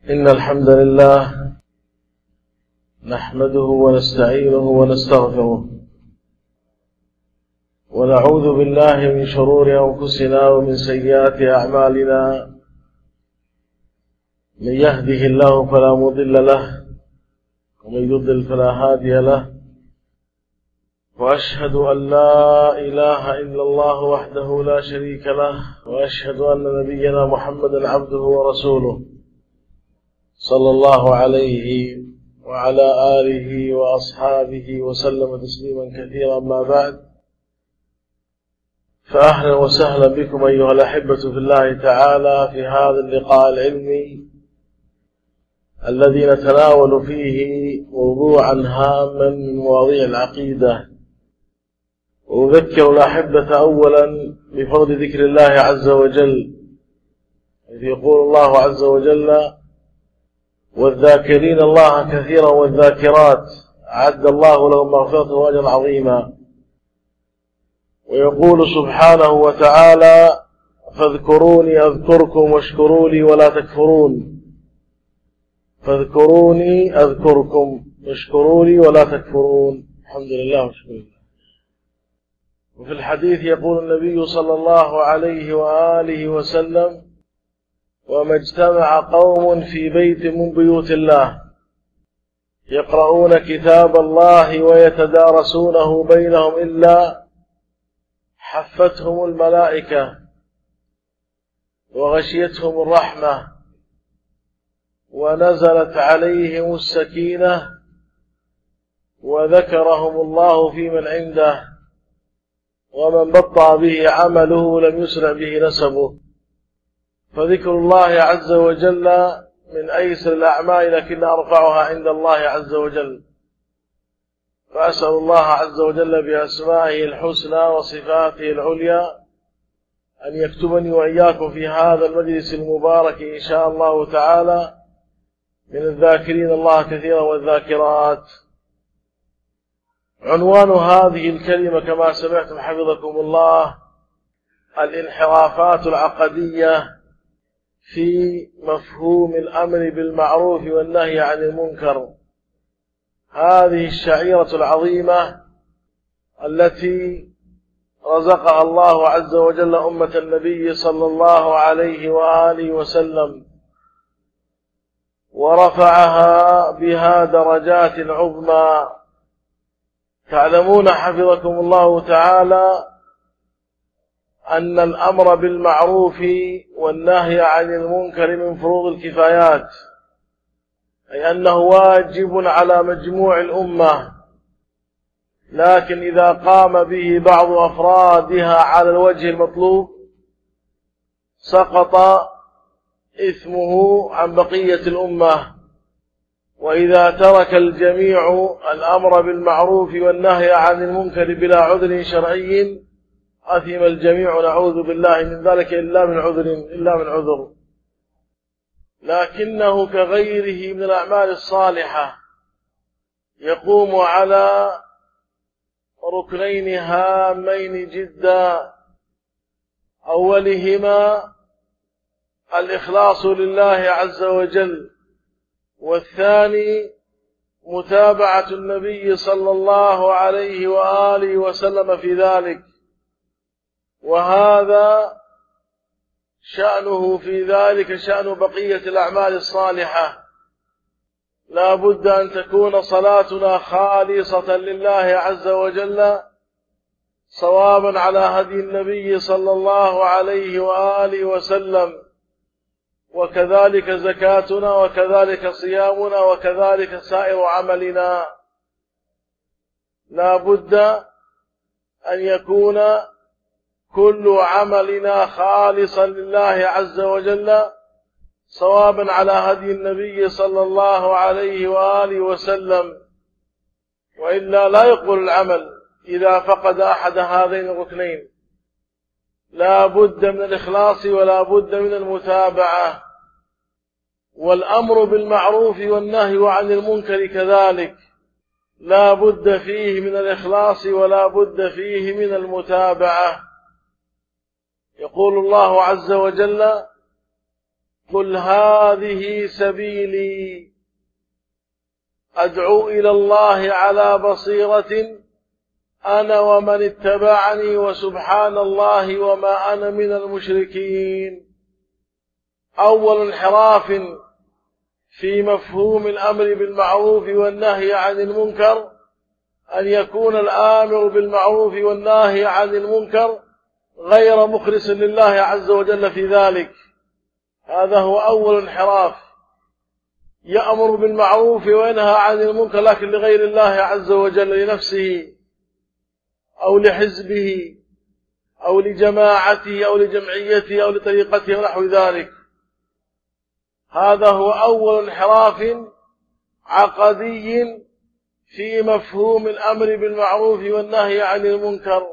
إن الحمد لله نحمده ونستعينه ونستغفره ونعوذ بالله من شرور أنفسنا ومن سيئات أعمالنا. من يهده الله فلا مضل له ومن يضلل فلا هادي له، وأشهد أن لا إله إلا الله وحده لا شريك له، وأشهد أن نبينا محمدا عبده ورسوله صلى الله عليه وعلى آله وأصحابه وسلم تسليما كثيرا. ما بعد، فأهلا وسهلا بكم أيها الأحبة في الله تعالى في هذا اللقاء العلمي الذي نتناول فيه موضوعا هاما من مواضيع العقيدة. وأذكر الأحبة أولا بفضل ذكر الله عز وجل، إذ يقول الله عز وجل: والذاكرين الله كثيرا والذاكرات أعد الله لهم مغفرة وأجرا عظيما. ويقول سبحانه وتعالى: فاذكروني أذكركم واشكروا لي ولا تكفرون. فاذكروني أذكركم واشكروا لي ولا تكفرون. الحمد لله وشكر الله. وفي الحديث يقول النبي صلى الله عليه وآله وسلم: وما اجتمع قوم في بيت من بيوت الله يقرؤون كتاب الله ويتدارسونه بينهم إلا حفتهم الملائكة وغشيتهم الرحمة ونزلت عليهم السكينة وذكرهم الله في من عنده، ومن بطأ به عمله لم يسرع به نسبه. فذكر الله عز وجل من أيسر الأعمال، لكن أرفعها عند الله عز وجل. فأسأل الله عز وجل بأسمائه الحسنى وصفاته العليا أن يكتبني وإياكم في هذا المجلس المبارك إن شاء الله تعالى من الذاكرين الله كثيرا والذاكرات. عنوان هذه الكلمة كما سمعتم حفظكم الله: الانحرافات العقدية في مفهوم الأمر بالمعروف والنهي عن المنكر. هذه الشعيرة العظيمة التي رزقها الله عز وجل أمة النبي صلى الله عليه وآله وسلم، ورفعها بها درجات عظمى. تعلمون حفظكم الله تعالى أن الأمر بالمعروف والنهي عن المنكر من فروض الكفايات، أي أنه واجب على مجموع الأمة، لكن إذا قام به بعض أفرادها على الوجه المطلوب سقط إثمه عن بقية الأمة، وإذا ترك الجميع الأمر بالمعروف والنهي عن المنكر بلا عذر شرعي أثم الجميع، نعوذ بالله من ذلك، إلا من عذر. لكنه كغيره من الأعمال الصالحة يقوم على ركنين هامين جدا: أولهما الإخلاص لله عز وجل، والثاني متابعة النبي صلى الله عليه وآله وسلم في ذلك. وهذا شأنه في ذلك شأن بقية الأعمال الصالحة. لا بد أن تكون صلاتنا خالصة لله عز وجل صوابا على هدي النبي صلى الله عليه وآله وسلم، وكذلك زكاتنا، وكذلك صيامنا، وكذلك سائر عملنا. لا بد أن يكون كل عملنا خالصا لله عز وجل صوابا على هدي النبي صلى الله عليه وآله وسلم، وإلا لا يقبل العمل إذا فقد أحد هذين الركنين. لا بد من الإخلاص ولا بد من المتابعة. والأمر بالمعروف والنهي عن المنكر كذلك لا بد فيه من الإخلاص ولا بد فيه من المتابعة. يقول الله عز وجل: قل هذه سبيلي أدعو إلى الله على بصيرة أنا ومن اتبعني وسبحان الله وما أنا من المشركين. أول انحراف في مفهوم الأمر بالمعروف والنهي عن المنكر أن يكون الآمر بالمعروف والناهي عن المنكر غير مخلص لله عز وجل في ذلك. هذا هو أول انحراف، يأمر بالمعروف وينهى عن المنكر لكن لغير الله عز وجل، لنفسه أو لحزبه أو لجماعته أو لجمعيته أو لطريقته ونحو ذلك. هذا هو أول انحراف عقدي في مفهوم الأمر بالمعروف والنهي عن المنكر.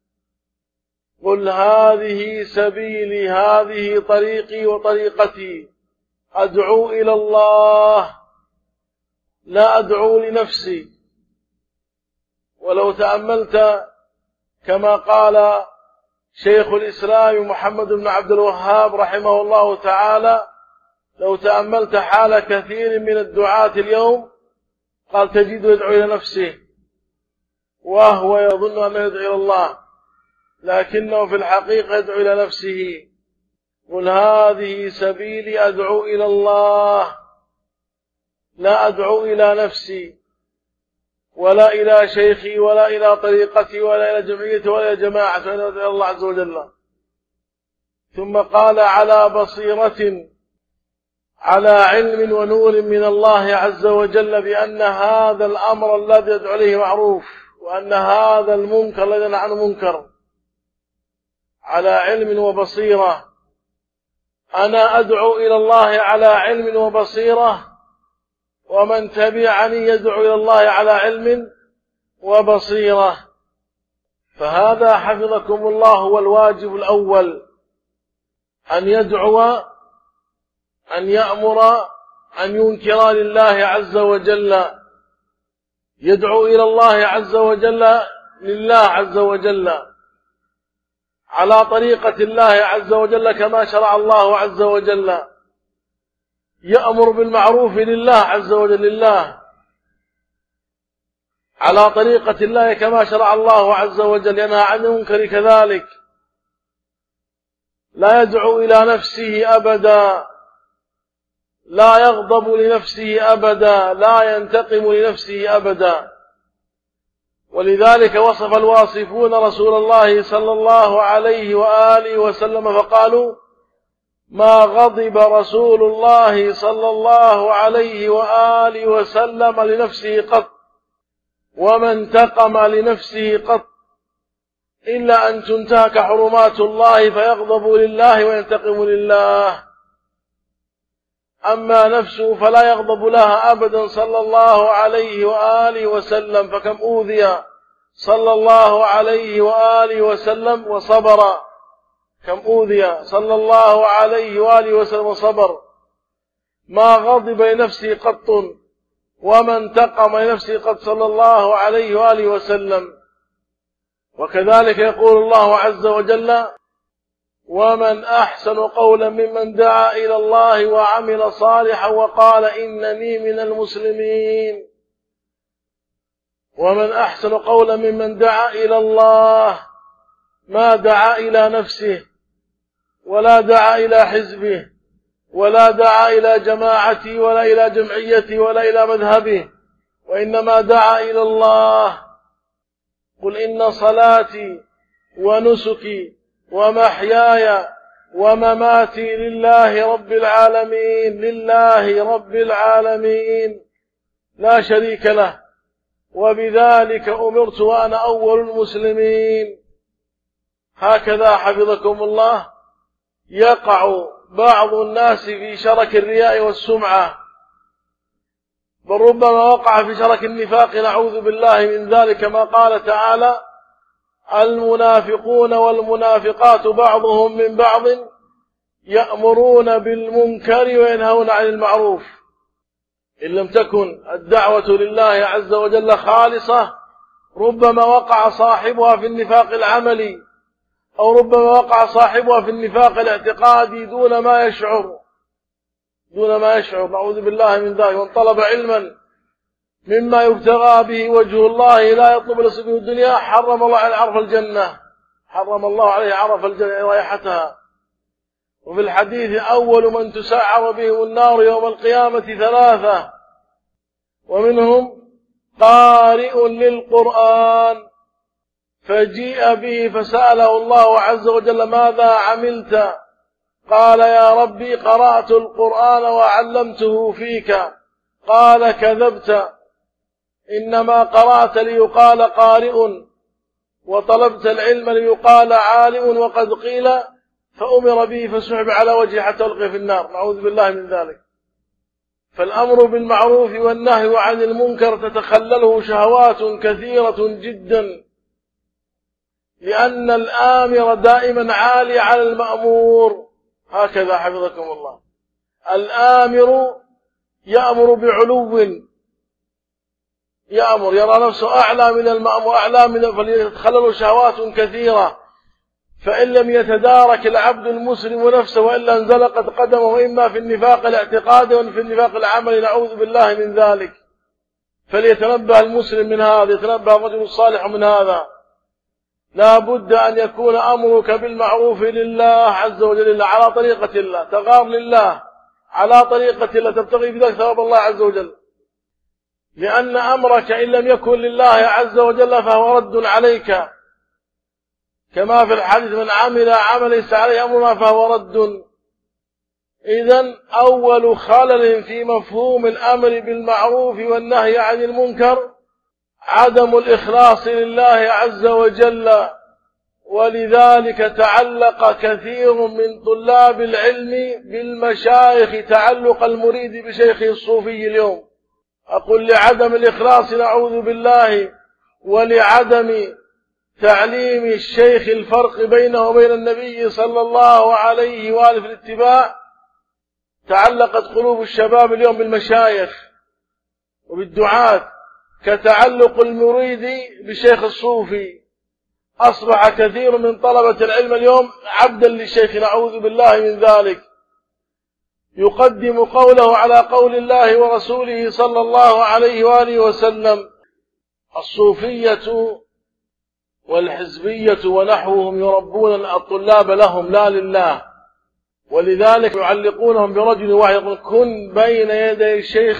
قل هذه سبيلي، هذه طريقي وطريقتي، أدعو إلى الله لا أدعو لنفسي. ولو تأملت كما قال شيخ الإسلام محمد بن عبد الوهاب رحمه الله تعالى، لو تأملت حال كثير من الدعاة اليوم قال تجد يدعو إلى نفسه وهو يظن أنه يدعو إلى الله، لكنه في الحقيقة يدعو إلى نفسه. قل هذه سبيلي أدعو إلى الله لا أدعو إلى نفسي ولا إلى شيخي ولا إلى طريقتي ولا إلى جمعيتي ولا إلى جماعتي، ولا إلى الله عز وجل. ثم قال على بصيرة، على علم ونور من الله عز وجل بأن هذا الأمر الذي يدعو إليه معروف وأن هذا المنكر الذي ينهى عنه منكر. على علم وبصيرة، أنا أدعو إلى الله على علم وبصيرة، ومن تبعني يدعو إلى الله على علم وبصيرة. فهذا حفظكم الله هو الواجب الأول، أن يدعو، أن يأمر، أن ينكر لله عز وجل، يدعو إلى الله عز وجل لله عز وجل على طريقة الله عز وجل كما شرع الله عز وجل، يأمر بالمعروف لله عز وجل لله على طريقة الله كما شرع الله عز وجل، ينهى عن المنكر كذلك، لا يدعو إلى نفسه أبدا، لا يغضب لنفسه أبدا، لا ينتقم لنفسه أبدا. ولذلك وصف الواصفون رسول الله صلى الله عليه وآله وسلم فقالوا ما غضب رسول الله صلى الله عليه وآله وسلم لنفسه قط وما انتقم لنفسه قط إلا أن تنتهك حرمات الله فيغضب لله وينتقم لله. أما نفسه فلا يغضب لها أبدا صلى الله عليه وآله وسلم، فكم أوذي صلى الله عليه وآله وسلم وصبر، كم أوذي صلى الله عليه وآله وسلم وصبر، ما غضب لنفسه قط وما انتقم لنفسه قط صلى الله عليه وآله وسلم. وكذلك يقول الله عز وجل ومن أحسن قولا ممن دعا إلى الله وعمل صالحا وقال إنني من المسلمين. ومن أحسن قولا ممن دعا إلى الله، ما دعا إلى نفسه ولا دعا إلى حزبه ولا دعا إلى جماعته ولا إلى جمعيته ولا إلى مذهبه، وإنما دعا إلى الله. قل إن صلاتي ونسكي ومحياي ومماتي لله رب العالمين، لله رب العالمين لا شريك له، وبذلك أمرت وأنا أول المسلمين. هكذا حفظكم الله يقع بعض الناس في شرك الرياء والسمعة، بل ربما وقع في شرك النفاق، نعوذ بالله من ذلك، كما قال تعالى المنافقون والمنافقات بعضهم من بعض يأمرون بالمنكر وينهون عن المعروف. إن لم تكن الدعوة لله عز وجل خالصة ربما وقع صاحبها في النفاق العملي، أو ربما وقع صاحبها في النفاق الاعتقادي دون ما يشعر، دون ما يشعر، نعوذ بالله من ذلك. من طلب علما مما يبتغى به وجه الله لا يطلب لصفه الدنيا حرم الله عليه عرف الجنة، حرم الله عليه عرف الجنة رائحتها. وفي الحديث أول من تسعر بهم النار يوم القيامة 3، ومنهم قارئ للقرآن، فجيء به فسأله الله عز وجل ماذا عملت؟ قال يا ربي قرأت القرآن وعلمته فيك. قال كذبت، إنما قرأت ليقال قارئ، وطلبت العلم ليقال عالم، وقد قيل فأمر به فسحب على وجهه حتى ألقي في النار، نعوذ بالله من ذلك. فالأمر بالمعروف والنهي عن المنكر تتخلله شهوات كثيرة جدا، لأن الآمر دائما عالي على المأمور، هكذا حفظكم الله. الآمر يأمر بعلو، يأمر يرى نفسه أعلى من المأمور، أعلى من، فليتخلله شهوات كثيرة. فإن لم يتدارك العبد المسلم نفسه وإلا انزلقت قدمه، إما في النفاق الاعتقادي وفي النفاق العملي، نعوذ بالله من ذلك. فليتنبه المسلم من هذا، يتنبه الرجل الصالح من هذا. لا بد أن يكون أمرك بالمعروف لله عز وجل، على طريقة الله، تغار لله على طريقة الله، تبتغي بذلك ثواب الله عز وجل. لأن أمرك إن لم يكن لله عز وجل فهو رد عليك، كما في الحديث من عمل عمل ليس عليه أمرنا فهو رد. إذن أول خلل في مفهوم الأمر بالمعروف والنهي عن المنكر عدم الإخلاص لله عز وجل. ولذلك تعلق كثير من طلاب العلم بالمشايخ تعلق المريد بشيخه الصوفي اليوم. أقول لعدم الإخلاص نعوذ بالله، ولعدم تعليم الشيخ الفرق بينه وبين النبي صلى الله عليه وآله في الاتباع، تعلقت قلوب الشباب اليوم بالمشايخ وبالدعاة كتعلق المريد بشيخ الصوفي. أصبح كثير من طلبة العلم اليوم عبدا للشيخ، نعوذ بالله من ذلك، يقدم قوله على قول الله ورسوله صلى الله عليه وآله وسلم. الصوفية والحزبية ونحوهم يربون الطلاب لهم لا لله، ولذلك يعلقونهم برجل واحد، يقول كن بين يدي الشيخ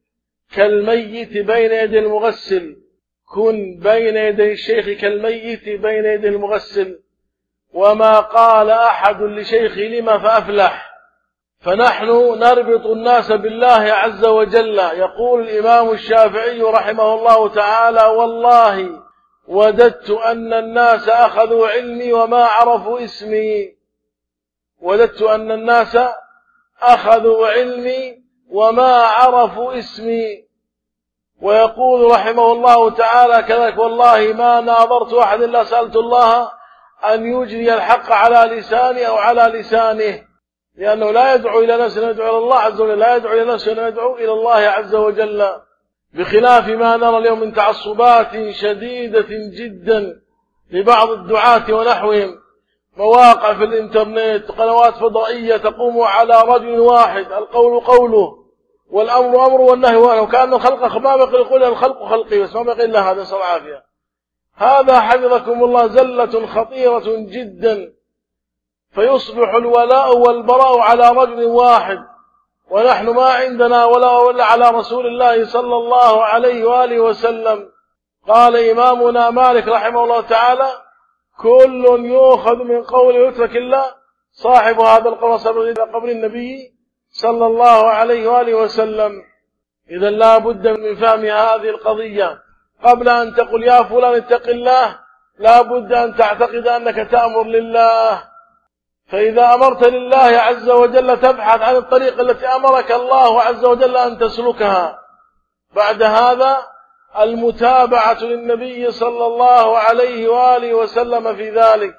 كالميت بين يدي المغسل، كن بين يدي الشيخ كالميت بين يدي المغسل. وما قال أحد لشيخ لما فأفلح. فنحن نربط الناس بالله عز وجل. يقول الإمام الشافعي رحمه الله تعالى والله وددت أن الناس أخذوا علمي وما عرفوا اسمي، وددت أن الناس أخذوا علمي وما عرفوا اسمي. ويقول رحمه الله تعالى كذلك والله ما ناظرت أحد إلا سألت الله أن يجري الحق على لساني أو على لسانه، لأنه لا يدعو إلى نفسه، يدعو إلى الله عز وجل، لا يدعو إلى نفسه، يدعو إلى الله عز وجل. بخلاف ما نرى اليوم من تعصبات شديدة جدا لبعض الدعاة ونحوهم، مواقع في الإنترنت، قنوات فضائية تقوم على رجل واحد، القول قوله والأمر أمر والنهي ونهي، وكأن الخلق ما بقي، يقول الخلق خلقي بس ما بقي إلا هذا، نسأل العافية. هذا حفظكم الله زلة خطيرة جدا، فيصبح الولاء والبراء على رجل واحد، ونحن ما عندنا ولا على رسول الله صلى الله عليه وآله وسلم. قال إمامنا مالك رحمه الله تعالى كل يؤخذ من قول يترك الله صاحب هذا القول صبر إلى قبر النبي صلى الله عليه وآله وسلم. إذا لا بد من فهم هذه القضية. قبل أن تقول يا فلان اتق الله لا بد أن تعتقد أنك تأمر لله. فإذا أمرت لله عز وجل تبحث عن الطريق التي أمرك الله عز وجل أن تسلكها. بعد هذا المتابعة للنبي صلى الله عليه وآله وسلم في ذلك.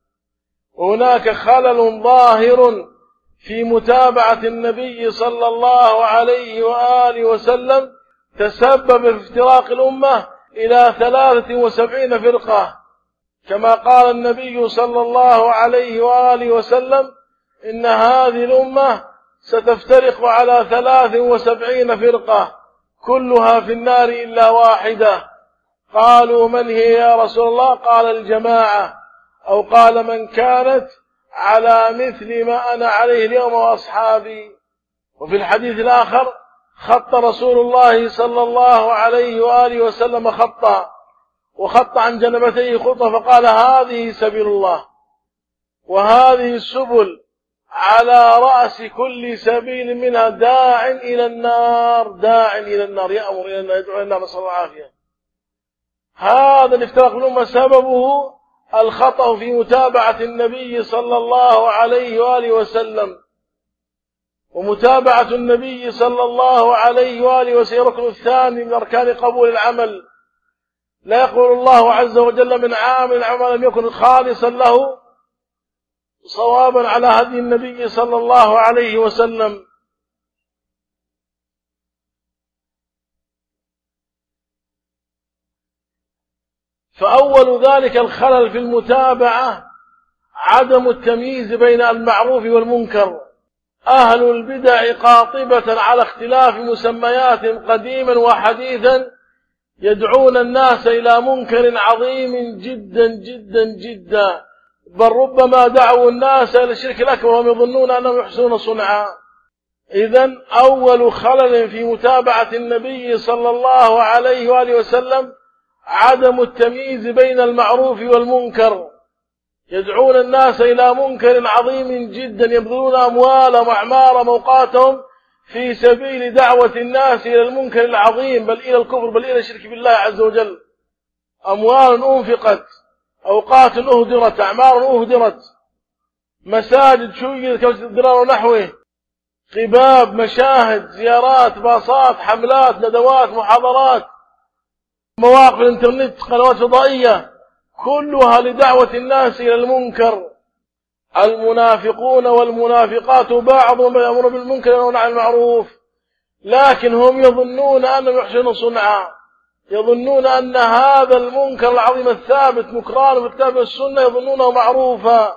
وهناك خلل ظاهر في متابعة النبي صلى الله عليه وآله وسلم تسبب في افتراق الأمة إلى 73 فرقة، كما قال النبي صلى الله عليه وآله وسلم إن هذه الأمة ستفترق على 73 فرقة كلها في النار إلا واحدة. قالوا من هي يا رسول الله؟ قال الجماعة، أو قال من كانت على مثل ما أنا عليه اليوم وأصحابي. وفي الحديث الآخر خط رسول الله صلى الله عليه وآله وسلم خطا، وخط عن جنبتيه خطة، فقال هذه سبيل الله، وهذه السبل على رأس كل سبيل منها داع إلى النار، داع إلى النار، يأمر إلى النار، يدعو إلى النار، نسأل الله العافية. هذا الافتراق الأمة سببه الخطأ في متابعة النبي صلى الله عليه وآله وسلم. ومتابعة النبي صلى الله عليه وآله وسلم ركن الثاني من أركان قبول العمل. لا يقول الله عز وجل من عامل عمل لم يكن خالصا له صوابا على هدي النبي صلى الله عليه وسلم. فأول ذلك الخلل في المتابعة عدم التمييز بين المعروف والمنكر. أهل البدع قاطبة على اختلاف مسمياتهم قديما وحديثا يدعون الناس إلى منكر عظيم جدا جدا جدا، بل ربما دعوا الناس إلى الشرك الأكبر وهم يظنون أنهم يحسنون صنعا. إذن أول خلل في متابعة النبي صلى الله عليه وآله وسلم عدم التمييز بين المعروف والمنكر. يدعون الناس إلى منكر عظيم جدا، يبذلون أموالهم وأعمارهم وأوقاتهم في سبيل دعوة الناس إلى المنكر العظيم، بل إلى الكفر، بل إلى الشرك بالله عز وجل. أموال أنفقت، أوقات أهدرت، أعمار أهدرت، مساجد شيدت كالدرار ونحوه، قباب، مشاهد، زيارات، باصات، حملات، ندوات، محاضرات، مواقع الانترنت، قنوات فضائية، كلها لدعوة الناس إلى المنكر. المنافقون والمنافقات بعضهم يأمر بالمنكر وينهى عن المعروف، لكن هم يظنون أنهم يحسنون صنعا، يظنون أن هذا المنكر العظيم الثابت مكران في الكتاب والسنة يظنونه معروفا.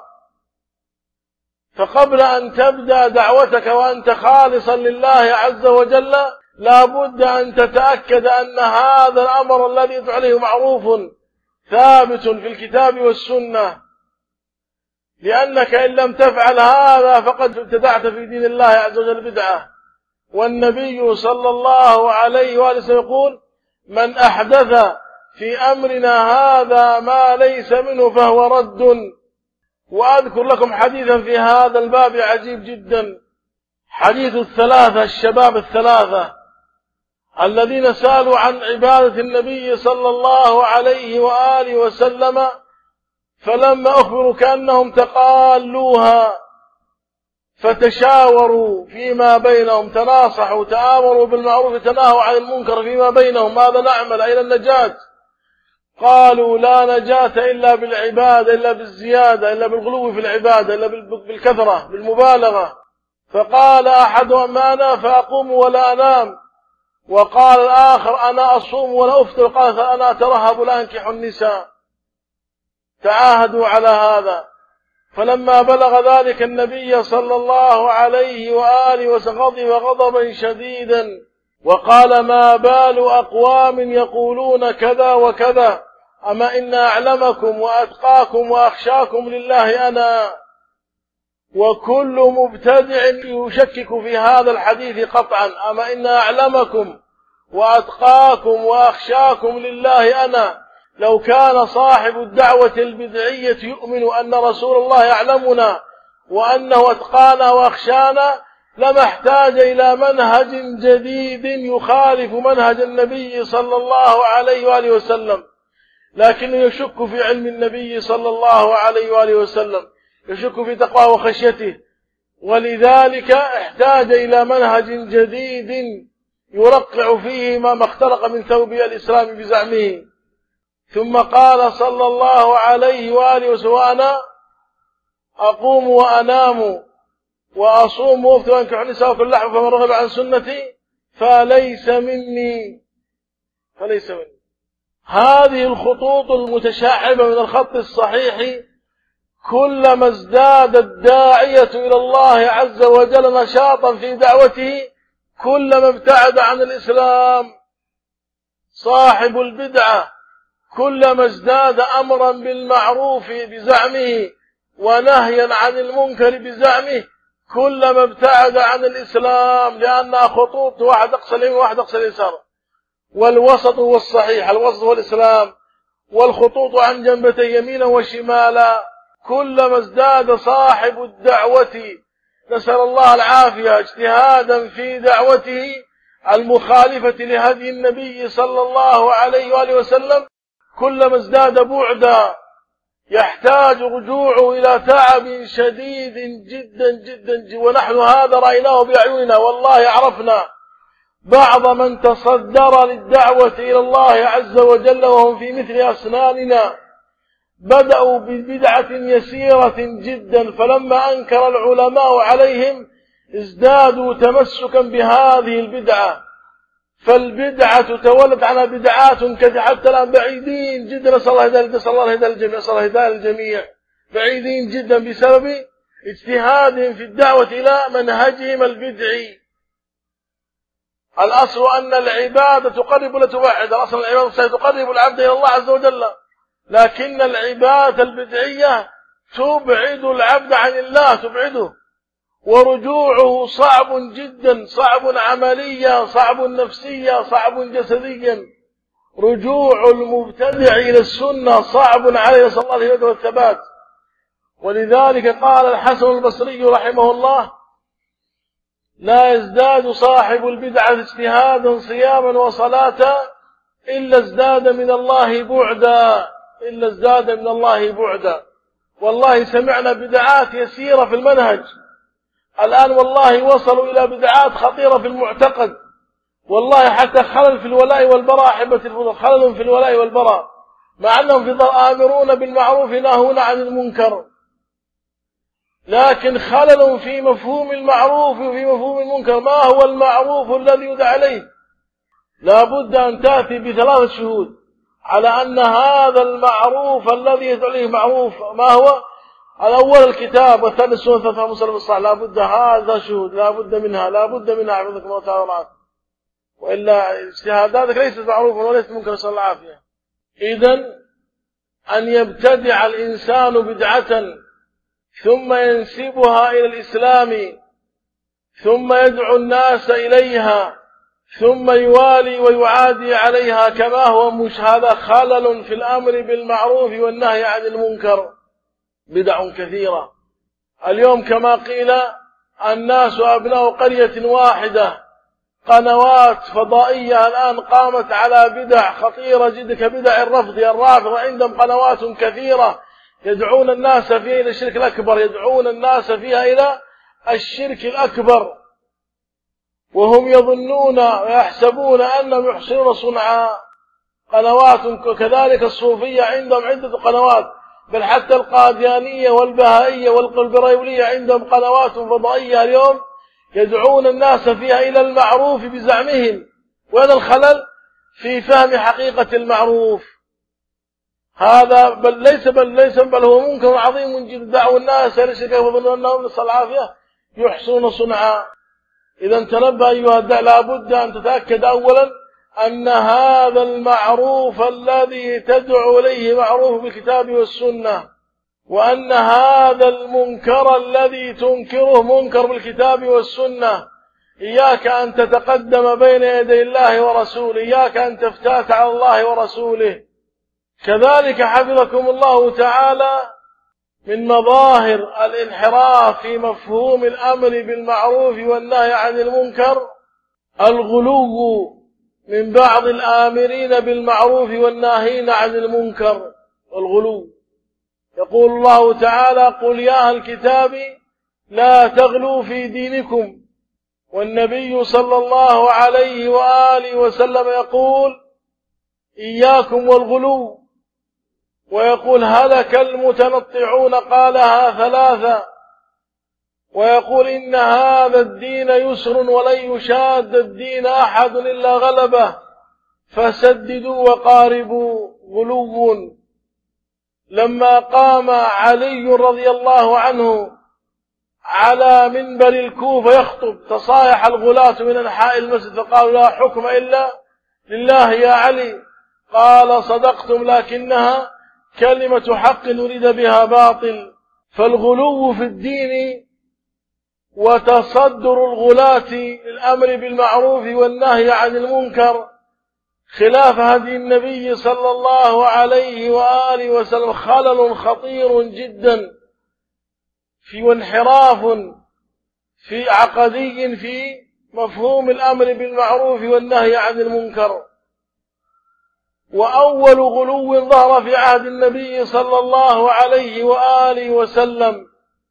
فقبل أن تبدأ دعوتك وأنت خالصا لله عز وجل لا بد أن تتأكد أن هذا الأمر الذي يدعو عليه معروف ثابت في الكتاب والسنة، لأنك إن لم تفعل هذا فقد ابتدعت في دين الله عز وجل بدعة. والنبي صلى الله عليه وآله وسلم يقول من أحدث في أمرنا هذا ما ليس منه فهو رد. وأذكر لكم حديثا في هذا الباب عجيب جدا، حديث الثلاثة، الشباب الثلاثة الذين سألوا عن عبادة النبي صلى الله عليه وآله وسلم، فلما أخبروا كأنهم تقالوها فتشاوروا فيما بينهم، تناصحوا، تآمروا بالمعروف، تناهوا عن المنكر فيما بينهم، ماذا نعمل؟ أين النجاة؟ قالوا لا نجاة إلا بالعبادة، إلا بالزيادة، إلا بالغلو في العبادة، إلا بالكثرة، بالمبالغة. فقال أحدهم أنا فأقوم ولا أنام، وقال الآخر أنا أصوم ولا أفطر، قال أنا أترهب لا أنكح النساء. تعاهدوا على هذا. فلما بلغ ذلك النبي صلى الله عليه وآله وسلم غضب غضبا شديدا وقال ما بال أقوام يقولون كذا وكذا، أما إن أعلمكم وأتقاكم وأخشاكم لله أنا. وكل مبتدع يشكك في هذا الحديث قطعا، أما إن أعلمكم وأتقاكم وأخشاكم لله أنا. لو كان صاحب الدعوة البدعية يؤمن أن رسول الله يعلمنا وأنه أتقانا وأخشانا لما احتاج إلى منهج جديد يخالف منهج النبي صلى الله عليه وآله وسلم، لكنه يشك في علم النبي صلى الله عليه وآله وسلم، يشك في تقواه وخشيته، ولذلك احتاج إلى منهج جديد يرقع فيه ما اخترق من ثوب الإسلام بزعمه. ثم قال صلى الله عليه وآله وسلم أنا أقوم وأنام وأصوم وأفطر وأنكح النساء وكل لحم، فمن رغب عن سنتي فليس مني. فليس مني. هذه الخطوط المتشعبة من الخط الصحيح كلما ازداد الداعية إلى الله عز وجل نشاطا في دعوته كلما ابتعد عن الإسلام. صاحب البدعة كلما ازداد أمرا بالمعروف بزعمه ونهيا عن المنكر بزعمه كلما ابتعد عن الإسلام، لأنها خطوط، واحد أقصى اليمين وواحد أقصى اليسار، والوسط هو الصحيح، الوسط هو الإسلام، والخطوط عن جنبتي يمينا وشمالا. كلما ازداد صاحب الدعوة، نسأل الله العافية، اجتهادا في دعوته المخالفة لهدي النبي صلى الله عليه وآله وسلم، كلما ازداد بعدا، يحتاج رجوعه إلى تعب شديد جدا جدا. ونحن هذا رأيناه بأعيننا، والله عرفنا بعض من تصدر للدعوة إلى الله عز وجل وهم في مثل أسناننا، بدأوا ببدعة يسيرة جدا، فلما أنكر العلماء عليهم ازدادوا تمسكا بهذه البدعة، فالبدعة تولد عنها بدعات كثيرة حتى الآن بعيدين جدا. نسأل الله هداية الجميع، بعيدين جدا بسبب اجتهادهم في الدعوة إلى منهجهم البدعي. الأصل أن العبادة تقرب لا تبعد، الأصل العبادة تقرب العبد إلى الله عز وجل، لكن العبادة البدعية تبعد العبد عن الله، تبعده، ورجوعه صعب جدا، صعب عمليا، صعب نفسيا، صعب جسديا. رجوع المبتدع إلى السنة صعب عليه، صلى الله عليه وسلم، والثبات. ولذلك قال الحسن البصري رحمه الله: لا يزداد صاحب البدعة اجتهادا صياما وصلاة إلا ازداد من الله بعدا، إلا ازداد من الله بعدا. والله سمعنا بدعات يسيرة في المنهج الآن، والله وصلوا إلى بدعات خطيرة في المعتقد، والله حتى خلل في الولاء والبراء. أحبة الفضل، خلل في الولاء والبراء، مع أنهم في آمرون بالمعروف ناهون عن المنكر، لكن خلل في مفهوم المعروف وفي مفهوم المنكر. ما هو المعروف الذي يدعى عليه؟ لا بد أن تأتي بثلاثة شهود على أن هذا المعروف الذي يدعى عليه معروف. ما هو؟ الأول الكتاب، والثاني السنة، والثالث المسلم الصحيح. لا بد هذا شهود، لا بد منها، لا بد منها، حفظكم الله تعالى، وإلا اجتهاداتك ليست معروفا وليست منكرا، نسأل الله العافية. إذن أن يبتدع الإنسان بدعة ثم ينسبها إلى الإسلام ثم يدعو الناس إليها ثم يوالي ويعادي عليها كما هو هذا خلل في الأمر بالمعروف والنهي عن المنكر. بدع كثيرة اليوم كما قيل الناس أبناء قرية واحدة، قنوات فضائية الآن قامت على بدع خطيرة جدا كبدع الرافضة. عندهم قنوات كثيرة يدعون الناس فيها إلى الشرك الأكبر، يدعون الناس فيها إلى الشرك الأكبر، وهم يظنون ويحسبون أنهم يحسنون صنعا. قنوات كذلك الصوفية عندهم عدة قنوات، بل حتى القاديانية والبهائية والقلبريولية عندهم قنوات فضائية اليوم يدعون الناس فيها إلى المعروف بزعمهم. وهذا الخلل في فهم حقيقة المعروف. هذا بل هو منكر عظيم جدا، دعوا الناس إلى الشرك وظنوا أنهم، نسأل العافية، يحسنون صنعا. إذا تنبه أيها الداعي، لا بد أن تتأكد أولا أن هذا المعروف الذي تدعو إليه معروف بالكتاب والسنة، وأن هذا المنكر الذي تنكره منكر بالكتاب والسنة. إياك أن تتقدم بين يدي الله ورسوله، إياك أن تفتات على الله ورسوله. كذلك حفظكم الله تعالى من مظاهر الانحراف في مفهوم الأمر بالمعروف والنهي عن المنكر الغلو من بعض الآمرين بالمعروف والناهين عن المنكر. والغلو، يقول الله تعالى: قل يا أهل الكتاب لا تغلوا في دينكم. والنبي صلى الله عليه وآله وسلم يقول: إياكم والغلو. ويقول: هلك المتنطعون، قالها ثلاثة. ويقول: إن هذا الدين يسر ولن يشاد الدين أحد إلا غلبه، فسددوا وقاربوا. غلو لما قام علي رضي الله عنه على منبر الكوفة يخطب تصايح الغلاة من أنحاء المسجد فقالوا لا حكم إلا لله يا علي، قال صدقتم لكنها كلمة حق نريد بها باطل. فالغلو في الدين وتصدر الغلاة للأمر بالمعروف والنهي عن المنكر خلاف هدي النبي صلى الله عليه وآله وسلم خلل خطير جدا وانحراف في عقدي في مفهوم الأمر بالمعروف والنهي عن المنكر. وأول غلو ظهر في عهد النبي صلى الله عليه وآله وسلم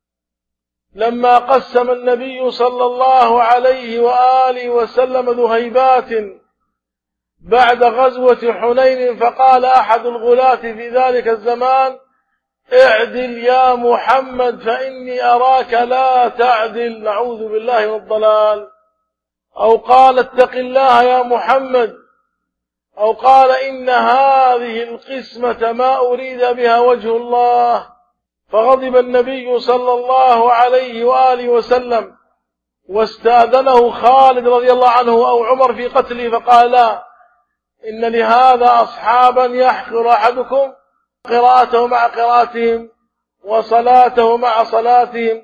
لما قسم النبي صلى الله عليه وآله وسلم ذهيبات بعد غزوة حنين، فقال أحد الغلاة في ذلك الزمان اعدل يا محمد فإني أراك لا تعدل، نعوذ بالله من الضلال. أو قال اتق الله يا محمد، أو قال إن هذه القسمة ما أريد بها وجه الله. فغضب النبي صلى الله عليه وآله وسلم واستأذنه خالد رضي الله عنه أو عمر في قتله، فقال لا، إن لهذا أصحابا يحقر أحدكم قراءته مع قراءتهم وصلاته مع صلاتهم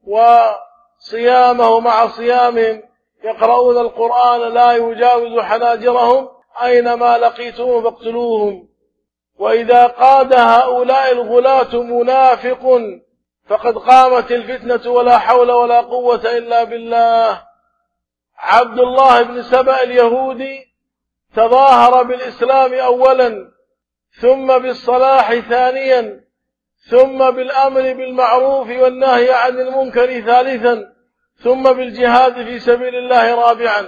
وصيامه مع صيامهم، يقرؤون القرآن لا يجاوز حناجرهم أينما لقيتموه فاقتلوهم. وإذا قاد هؤلاء الغلاة منافق فقد قامت الفتنة ولا حول ولا قوة إلا بالله. عبد الله بن سبأ اليهودي تظاهر بالإسلام أولا، ثم بالصلاح ثانيا، ثم بالأمر بالمعروف والنهي عن المنكر ثالثا، ثم بالجهاد في سبيل الله رابعا.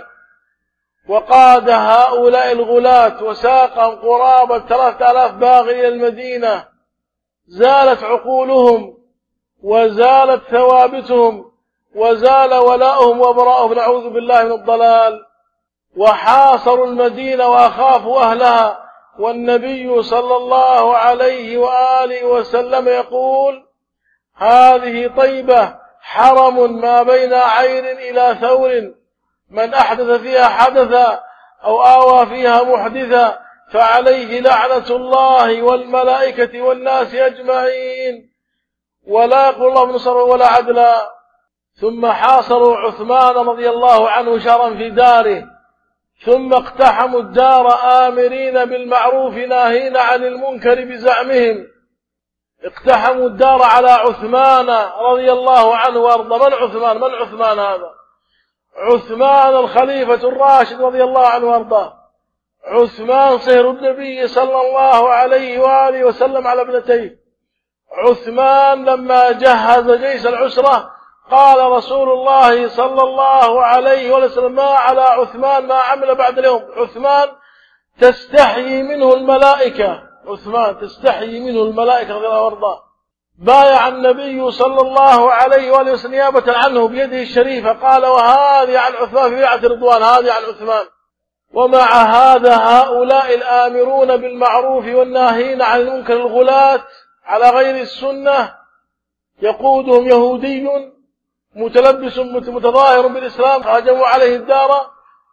وقاد هؤلاء الغلاة وساقهم قرابة 3000 باغ إلى المدينة، زالت عقولهم وزالت ثوابتهم وزال ولاؤهم وبراءهم، نعوذ بالله من الضلال. وحاصروا المدينة وأخافوا أهلها، والنبي صلى الله عليه وآله وسلم يقول هذه طيبة حرم ما بين عير إلى ثور، من أحدث فيها حدثا أو آوى فيها محدثا فعليه لعنة الله والملائكة والناس أجمعين، ولا يقول الله بنصر ولا عدلا. ثم حاصروا عثمان رضي الله عنه شهرا في داره، ثم اقتحموا الدار آمرين بالمعروف ناهين عن المنكر بزعمهم. اقتحموا الدار على عثمان رضي الله عنه وارضاه. من عثمان هذا؟ عثمان الخليفة الراشد رضي الله عنه وارضاه. عثمان صهر النبي صلى الله عليه وآله وسلم على ابنتيه. عثمان لما جهز جيش العسرة قال رسول الله صلى الله عليه وسلم ما على عثمان ما عمل بعد اليوم. عثمان تستحيي منه الملائكة، عثمان تستحيي منه الملائكة رضي الله وارضاه. بايع النبي صلى الله عليه وآله وسلم نيابة عنه بيده الشريفة، قال وهذه عن عثمان في بيعة رضوان، هذه عن عثمان. ومع هذا هؤلاء الآمرون بالمعروف والناهين عن المنكر الغلاة على غير السنة يقودهم يهودي متلبس متظاهر بالإسلام، هاجموا عليه الدار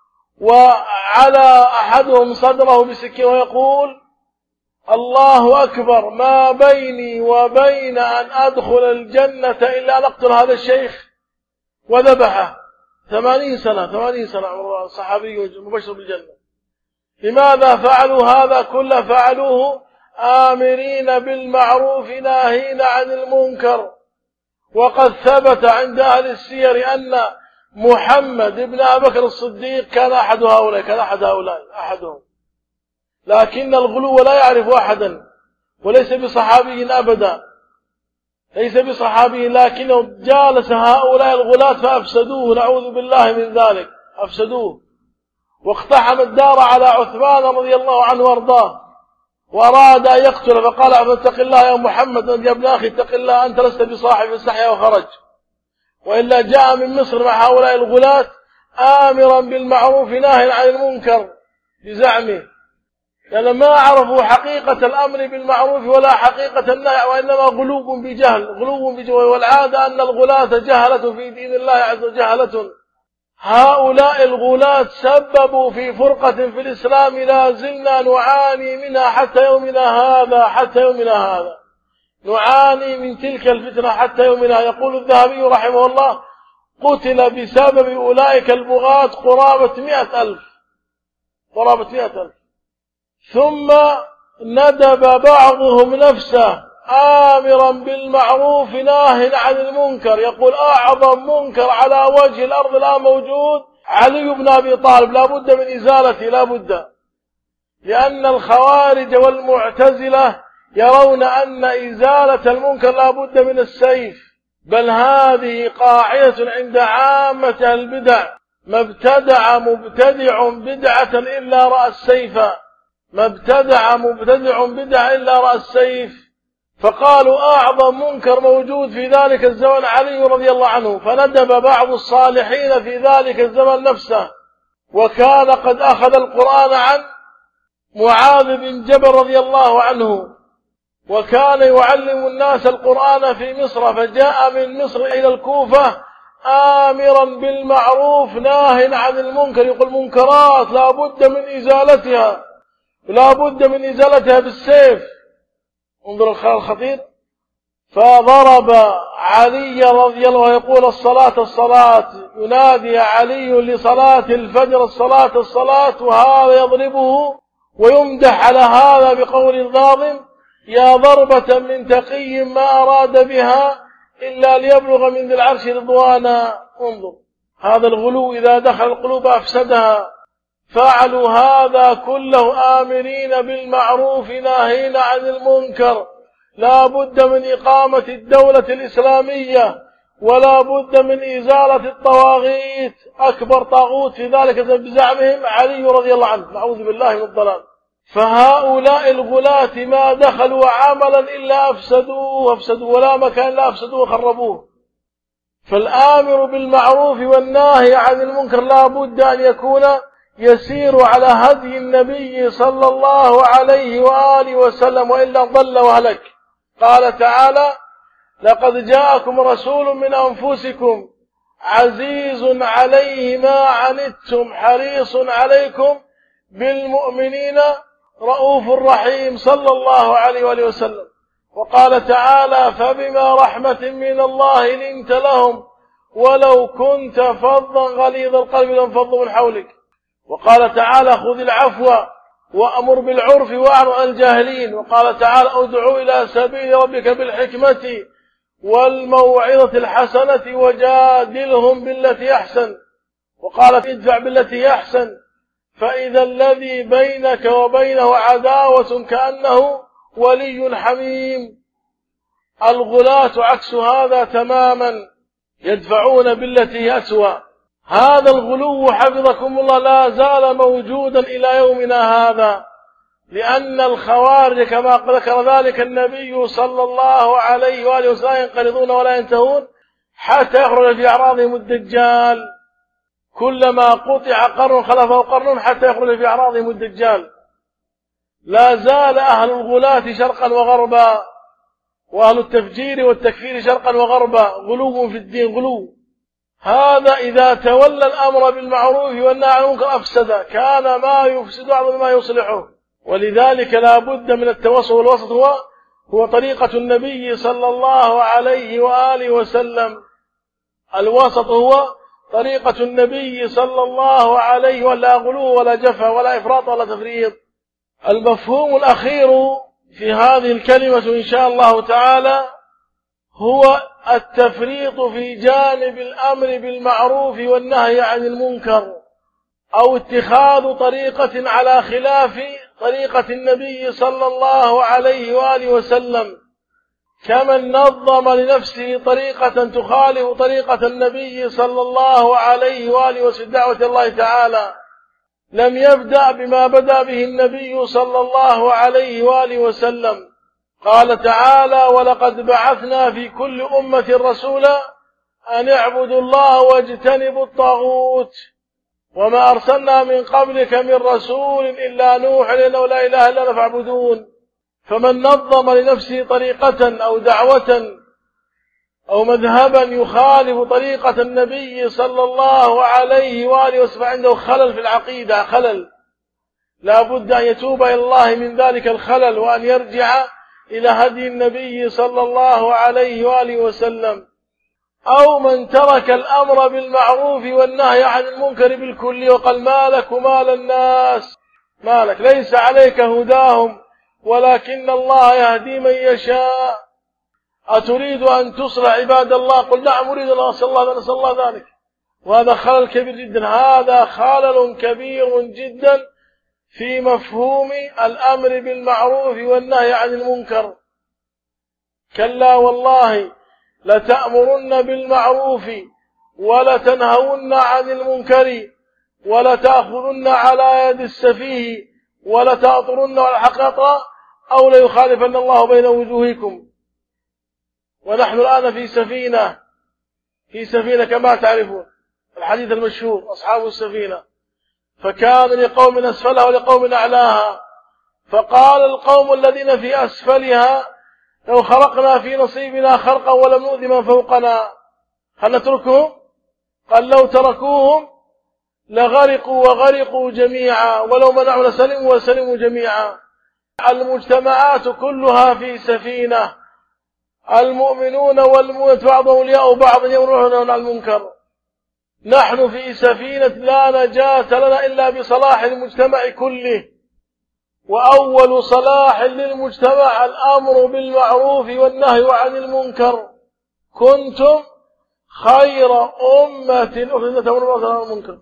وعلى أحدهم صدره بسكين ويقول الله أكبر ما بيني وبين أن أدخل الجنة إلا أن أقتل هذا الشيخ، وذبحه. 80 سنة عمر صحابي مبشر بالجنة. لماذا فعلوا هذا كله؟ فعلوه آمرين بالمعروف ناهين عن المنكر. وقد ثبت عند أهل السير أن محمد بن أبي بكر الصديق كان أحد هؤلاء أحدهم، لكن الغلو لا يعرف أحدا وليس بصحابي أبدا، ليس بصحابي، لكنه جالس هؤلاء الغلاة فأفسدوه، نعوذ بالله من ذلك، أفسدوه. واقتحم الدار على عثمان رضي الله عنه وارضاه وأراد أن يقتل، فقال اتق الله يا محمد يا ابن أخي اتق الله أنت لست بصاحب السحيا، وخرج. وإلا جاء من مصر مع هؤلاء الغلاة آمرا بالمعروف ناهيا عن المنكر بزعمه. لأن ما عرفوا حقيقة الأمر بالمعروف ولا حقيقة النهي، وإنما غلو بجهل. والعادة أن الغلاة جهلة في دين الله عز وجل جهلة. هؤلاء الغلاة سببوا في فرقة في الإسلام لا زلنا نعاني منها حتى يومنا هذا نعاني من تلك الفتنة حتى يومنا. يقول الذهبي رحمه الله: قتل بسبب أولئك البغاة قرابة 100,000. ثم ندب بعضهم نفسه آمرا بالمعروف ناهٍ عن المنكر. يقول: أعظم منكر على وجه الأرض الآن موجود علي بن أبي طالب، لا بد من إزالته، لا بد، لأن الخوارج والمعتزلة يرون أن إزالة المنكر لا بد من السيف. بل هذه قاعدة عند عامة البدع: ما ابتدع مبتدع بدعة إلا رأى السيف. ما ابتدع مبتدع بدعة إلا رأى السيف. فقالوا أعظم منكر موجود في ذلك الزمن علي رضي الله عنه، فندب بعض الصالحين في ذلك الزمن نفسه. وكان قد أخذ القرآن عن معاذ بن جبل رضي الله عنه، وكان يعلم الناس القرآن في مصر، فجاء من مصر إلى الكوفة آمرا بالمعروف ناهٍ عن المنكر. يقول: منكرات لا بد من إزالتها بالسيف. انظر الخيال الخطير. فضرب علي رضي الله عنه يقول: الصلاة، ينادي علي لصلاة الفجر: الصلاة، وهذا يضربه ويمدح على هذا بقول ظالم: يا ضربة من تقي ما أراد بها إلا ليبلغ من ذي العرش رضوانا. انظر هذا الغلو إذا دخل القلوب أفسدها. فعلوا هذا كله آمرين بالمعروف ناهين عن المنكر. لا بد من إقامة الدولة الإسلامية، ولا بد من إزالة الطواغيت. أكبر طاغوت في ذلك بزعمهم علي رضي الله عنه، نعوذ بالله من الضلال. فهؤلاء الغلاة ما دخلوا عملا إلا أفسدوه، ولا مكان إلا أفسدوه وخربوه. فالآمر بالمعروف والناهي عن المنكر لا بد أن يكون يسير على هدي النبي صلى الله عليه وآله وسلم، وإلا ضل وهلك. قال تعالى: لقد جاءكم رسول من أنفسكم عزيز عليه ما عنتم حريص عليكم بالمؤمنين رؤوف رحيم، صلى الله عليه وآله وسلم. وقال تعالى: فبما رحمة من الله لنت لهم ولو كنت فظا غليظ القلب لانفضوا من حولك. وقال تعالى: خذ العفو وأمر بالعرف واعرض عن الجاهلين. وقال تعالى: ادعوا إلى سبيل ربك بالحكمة والموعظة الحسنة وجادلهم بالتي أحسن. وقال: ادفع بالتي أحسن فإذا الذي بينك وبينه عداوة كأنه ولي حميم. الغلاة عكس هذا تماما، يدفعون بالتي أسوأ. هذا الغلو حفظكم الله لا زال موجودا إلى يومنا هذا، لأن الخوارج كما ذكر ذلك النبي صلى الله عليه وآله وسلم ينقرضون ولا ينتهون حتى يخرج في أعراضهم الدجال. كلما قطع قرن خلفه قرن حتى يخرج في أعراضهم الدجال. لا زال أهل الغلاة شرقا وغربا، وأهل التفجير والتكفير شرقا وغربا، غلو في الدين، غلو. هذا إذا تولى الأمر بالمعروف والنهي عن المنكر أفسد، كان ما يفسد أعظم ما يصلحه. ولذلك لا بد من التوسط، والوسط هو طريقة النبي صلى الله عليه وآله وسلم. الوسط هو طريقة النبي صلى الله عليه، ولا غلو ولا جفا ولا إفراط ولا تفريط. المفهوم الأخير في هذه الكلمة إن شاء الله تعالى هو التفريط في جانب الأمر بالمعروف والنهي عن المنكر، أو اتخاذ طريقة على خلاف طريقة النبي صلى الله عليه وآله وسلم، كمن نظم لنفسه طريقة تخالف طريقة النبي صلى الله عليه وآله وسلم دعوة الله تعالى. لم يبدأ بما بدأ به النبي صلى الله عليه وآله وسلم. قال تعالى: ولقد بعثنا في كل أمة رسولا أن اعبدوا الله واجتنبوا الطاغوت. وما أرسلنا من قبلك من رسول إلا نوحي إنه لا إله إلا أنا فاعبدون. فمن نظم لنفسه طريقة أو دعوة أو مذهبا يخالف طريقة النبي صلى الله عليه وآله وسلم عنده خلل في العقيدة، خلل لا بد أن يتوب إلى الله من ذلك الخلل وأن يرجع إلى هدي النبي صلى الله عليه وآله وسلم. أو من ترك الأمر بالمعروف والنهي عن المنكر بالكل وقال مالك ومال الناس، مالك ليس عليك هداهم ولكن الله يهدي من يشاء. أتريد أن تصلح عباد الله؟ قل نعم أريد أن أصل الله ذلك. وهذا خلل كبير جدا، هذا خلل كبير جدا في مفهوم الأمر بالمعروف والنهي عن المنكر. كلا والله لتأمرن بالمعروف ولتنهون عن المنكر ولتأخذن على يد السفيه ولتأطرن على الحقيقة أو ليخالفن الله بين وجوهكم. ونحن الآن في سفينة كما تعرفون الحديث المشهور أصحاب السفينة، فكان لقوم أسفلها ولقوم أعلاها، فقال القوم الذين في أسفلها لو خرقنا في نصيبنا خرقا ولم نؤذ من فوقنا هل نتركهم؟ قال لو تركوهم لغرقوا وغرقوا جميعا ولو منعوا لسلموا وسلموا جميعا. المجتمعات كلها في سفينة، المؤمنون والمؤمنات بعضهم أولياء بعض يأمرون عن المنكر. نحن في سفينة لا نجاة لنا إلا بصلاح المجتمع كله، وأول صلاح للمجتمع الأمر بالمعروف والنهي عن المنكر. كنتم خير أمة أخرجت تأمرون عن المنكر.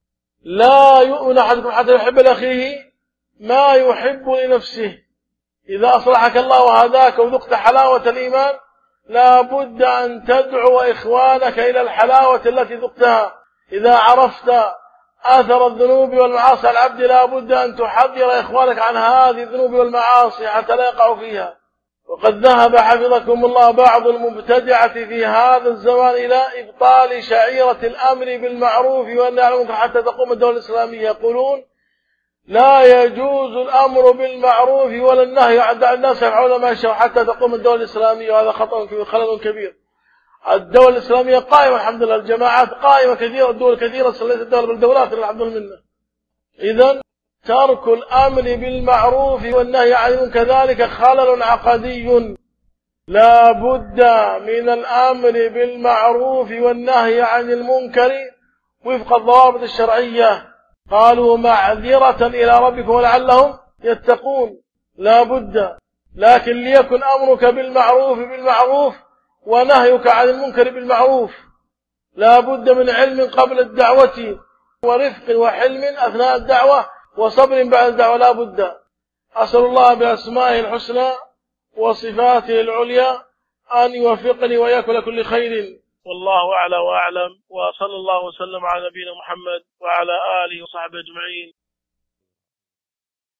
لا يؤمن أحدكم حتى يحب لأخيه ما يحب لنفسه. إذا أصلحك الله وهداك وذقت حلاوة الإيمان لا بد أن تدعو إخوانك إلى الحلاوة التي ذقتها. إذا عرفت آثر الذنوب والمعاصي على العبد لا بد أن تحذر إخوانك عن هذه الذنوب والمعاصي حتى لا يقعوا فيها. وقد ذهب حفظكم الله بعض المبتدعة في هذا الزمان إلى إبطال شعيرة الأمر بالمعروف والنهي عن المنكر حتى تقوم الدولة الإسلامية. يقولون لا يجوز الأمر بالمعروف ولا النهي عن الناس يفعلون ما يشاءون حتى تقوم الدولة الإسلامية، وهذا خطأ كبير، خلل كبير. الدولة الإسلامية قائمة الحمد لله، الجماعات قائمة كثيرة، الدول كثيرة، ليست الدولة بالدولات الحمد لله منه. إذن ترك الأمر بالمعروف والنهي عن المنكر كذلك خلل عقدي. لا بد من الأمر بالمعروف والنهي عن المنكر وفق الضوابط الشرعية. قالوا معذرة إلى ربكم ولعلهم يتقون، لا بد. لكن ليكن أمرك بالمعروف ونهيك عن المنكر بالمعروف. لا بد من علم قبل الدعوة ورفق وحلم أثناء الدعوة وصبر بعد الدعوة، لا بد. أسأل الله بأسمائه الحسنى وصفاته العليا أن يوفقني وإياكم لكل خير، والله أعلى وأعلم. وصلى الله وسلم على نبينا محمد وعلى آله وصحبه أجمعين.